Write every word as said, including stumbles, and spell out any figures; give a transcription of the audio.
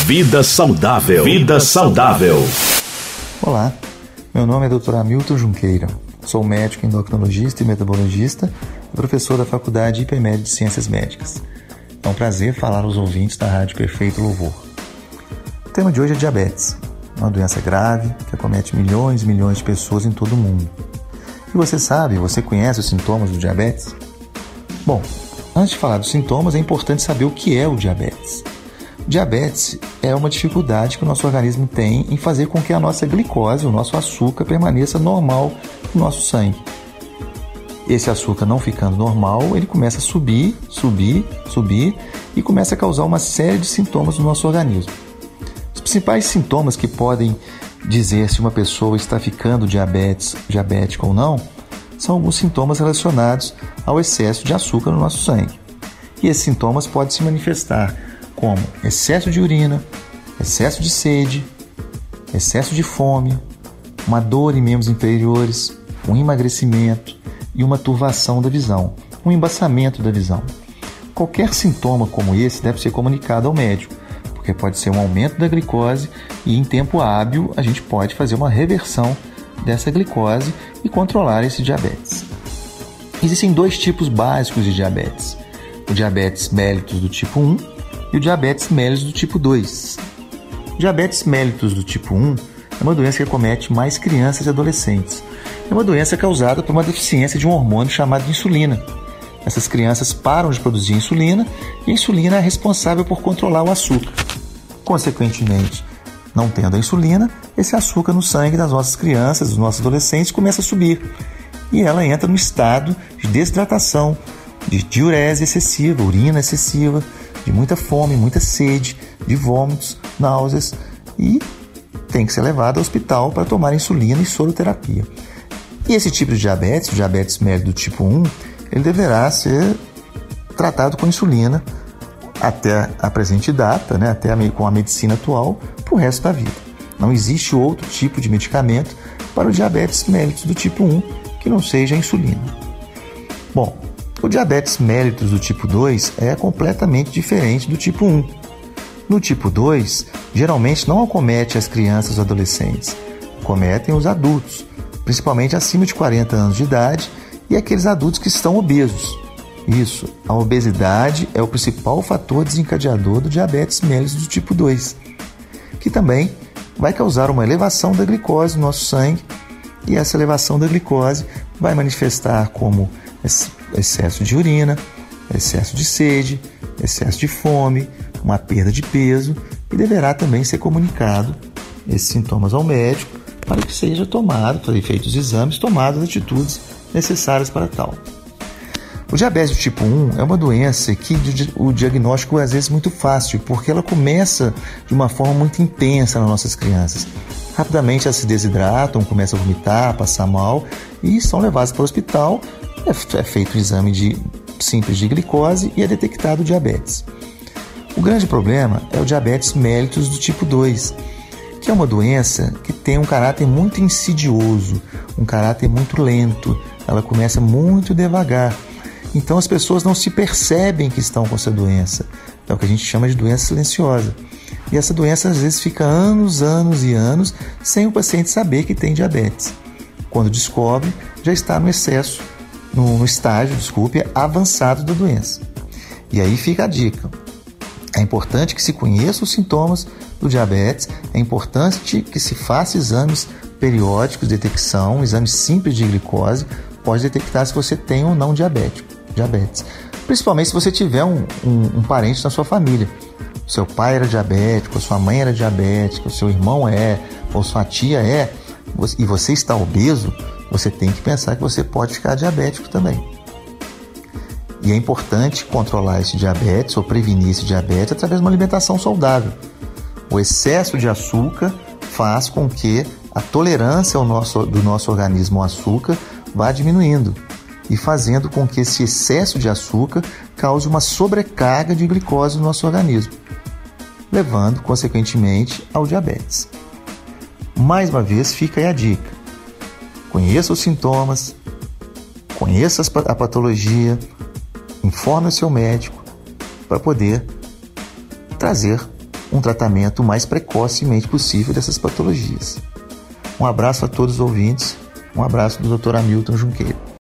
Vida saudável. Vida saudável. Olá, meu nome é doutor Hamilton Junqueira. Sou médico endocrinologista e metabologista e professor da Faculdade IPMED de Ciências Médicas. É um prazer falar aos ouvintes da Rádio Perfeito Louvor. O tema de hoje é diabetes, uma doença grave que acomete milhões e milhões de pessoas em todo o mundo. E você sabe, você conhece os sintomas do diabetes? Bom, antes de falar dos sintomas, é importante saber o que é o diabetes. Diabetes é uma dificuldade que o nosso organismo tem em fazer com que a nossa glicose, o nosso açúcar, permaneça normal no nosso sangue. Esse açúcar não ficando normal, ele começa a subir, subir, subir e começa a causar uma série de sintomas no nosso organismo. Os principais sintomas que podem dizer se uma pessoa está ficando diabetes, diabética ou não, são alguns sintomas relacionados ao excesso de açúcar no nosso sangue. E esses sintomas podem se manifestar como excesso de urina, excesso de sede, excesso de fome, uma dor em membros inferiores, um emagrecimento e uma turvação da visão, um embaçamento da visão. Qualquer sintoma como esse deve ser comunicado ao médico, porque pode ser um aumento da glicose e em tempo hábil a gente pode fazer uma reversão dessa glicose e controlar esse diabetes. Existem dois tipos básicos de diabetes, o diabetes mellitus do tipo um e o diabetes mellitus do tipo dois. O diabetes mellitus do tipo um é uma doença que acomete mais crianças e adolescentes. É uma doença causada por uma deficiência de um hormônio chamado insulina. Essas crianças param de produzir insulina e a insulina é responsável por controlar o açúcar. Consequentemente, não tendo a insulina, esse açúcar no sangue das nossas crianças, dos nossos adolescentes, começa a subir. E ela entra no estado de desidratação, de diurese excessiva, urina excessiva, de muita fome, muita sede, de vômitos, náuseas e tem que ser levado ao hospital para tomar insulina e soroterapia. E esse tipo de diabetes, o diabetes mellitus do tipo um, ele deverá ser tratado com insulina até a presente data, né, até a, com a medicina atual, para o resto da vida. Não existe outro tipo de medicamento para o diabetes mellitus do tipo um que não seja a insulina. Bom, o diabetes mellitus do tipo dois é completamente diferente do tipo um. No tipo dois, geralmente não acomete as crianças ou adolescentes, acometem os adultos, principalmente acima de quarenta anos de idade e aqueles adultos que estão obesos. Isso, a obesidade é o principal fator desencadeador do diabetes mellitus do tipo dois, que também vai causar uma elevação da glicose no nosso sangue e essa elevação da glicose vai manifestar como excesso de urina, excesso de sede, excesso de fome, uma perda de peso e deverá também ser comunicado esses sintomas ao médico para que seja tomado, para feitos os exames, tomadas as atitudes necessárias para tal. O diabetes do tipo um é uma doença que o diagnóstico é às vezes muito fácil, porque ela começa de uma forma muito intensa nas nossas crianças. Rapidamente elas se desidratam, começam a vomitar, a passar mal e são levadas para o hospital. É feito um exame de, simples de glicose e é detectado o diabetes. O grande problema é o diabetes mellitus do tipo dois, que é uma doença que tem um caráter muito insidioso, um caráter muito lento, ela começa muito devagar. Então as pessoas não se percebem que estão com essa doença. É o que a gente chama de doença silenciosa. E essa doença às vezes fica anos, anos e anos sem o paciente saber que tem diabetes. Quando descobre, já está no excesso, no, no estágio, desculpe, avançado da doença. E aí fica a dica. É importante que se conheça os sintomas do diabetes, é importante que se faça exames periódicos de detecção, exames simples de glicose, pode detectar se você tem ou não diabético, diabetes. Principalmente se você tiver um, um, um parente na sua família. Seu pai era diabético, sua mãe era diabética, seu irmão é, ou sua tia é, e você está obeso, você tem que pensar que você pode ficar diabético também. E é importante controlar esse diabetes ou prevenir esse diabetes através de uma alimentação saudável. O excesso de açúcar faz com que a tolerância ao nosso, do nosso organismo ao açúcar vá diminuindo e fazendo com que esse excesso de açúcar cause uma sobrecarga de glicose no nosso organismo, levando, consequentemente, ao diabetes. Mais uma vez, fica aí a dica. Conheça os sintomas, conheça a patologia, informe o seu médico para poder trazer um tratamento o mais precocemente possível dessas patologias. Um abraço a todos os ouvintes, um abraço do doutor Hamilton Junqueira.